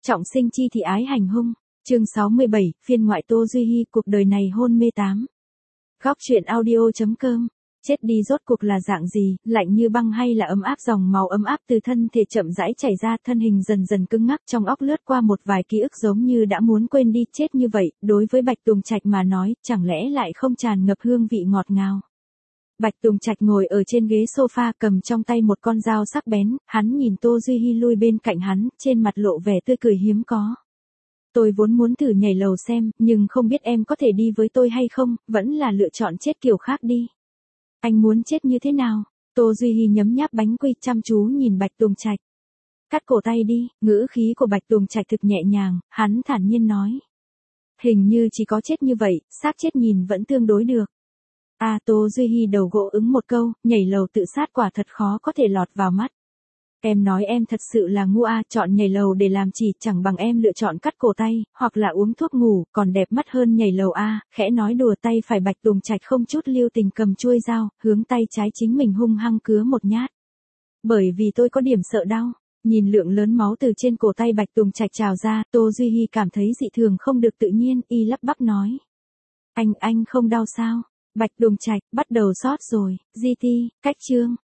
Trọng sinh chi thị ái hành hung. Chương 67, phiên ngoại Tô Duy Hi, cuộc đời này hôn mê 8. Góc truyện audio.com. Chết đi rốt cuộc là dạng gì, lạnh như băng hay là ấm áp? Dòng máu ấm áp từ thân thể chậm rãi chảy ra, thân hình dần dần cứng ngắc, trong óc lướt qua một vài ký ức giống như đã muốn quên đi. Chết như vậy, đối với Bạch Tùng Trạch mà nói, chẳng lẽ lại không tràn ngập hương vị ngọt ngào? Bạch Tùng Trạch ngồi ở trên ghế sofa, cầm trong tay một con dao sắc bén, hắn nhìn Tô Duy Hi lui bên cạnh hắn, trên mặt lộ vẻ tươi cười hiếm có. Tôi vốn muốn thử nhảy lầu xem, nhưng không biết em có thể đi với tôi hay không, vẫn là lựa chọn chết kiểu khác đi. Anh muốn chết như thế nào? Tô Duy Hi nhấm nháp bánh quy, chăm chú nhìn Bạch Tùng Trạch. Cắt cổ tay đi. Ngữ khí của Bạch Tùng Trạch thực nhẹ nhàng, hắn thản nhiên nói. Hình như chỉ có chết như vậy, xác chết nhìn vẫn tương đối được. Tô Duy Hi đầu gỗ ứng một câu, nhảy lầu tự sát quả thật khó có thể lọt vào mắt. Em nói em thật sự là ngu chọn nhảy lầu để làm chỉ, chẳng bằng em lựa chọn cắt cổ tay, hoặc là uống thuốc ngủ, còn đẹp mắt hơn nhảy lầu khẽ nói đùa. Tay phải Bạch Tùng Trạch không chút lưu tình cầm chuôi dao, hướng tay trái chính mình hung hăng cứa một nhát. Bởi vì tôi có điểm sợ đau. Nhìn lượng lớn máu từ trên cổ tay Bạch Tùng Trạch trào ra, Tô Duy Hi cảm thấy dị thường không được tự nhiên, y lắp bắp nói. Anh không đau sao? Bạch Tùng Trạch, bắt đầu sót rồi, GT, cách chương.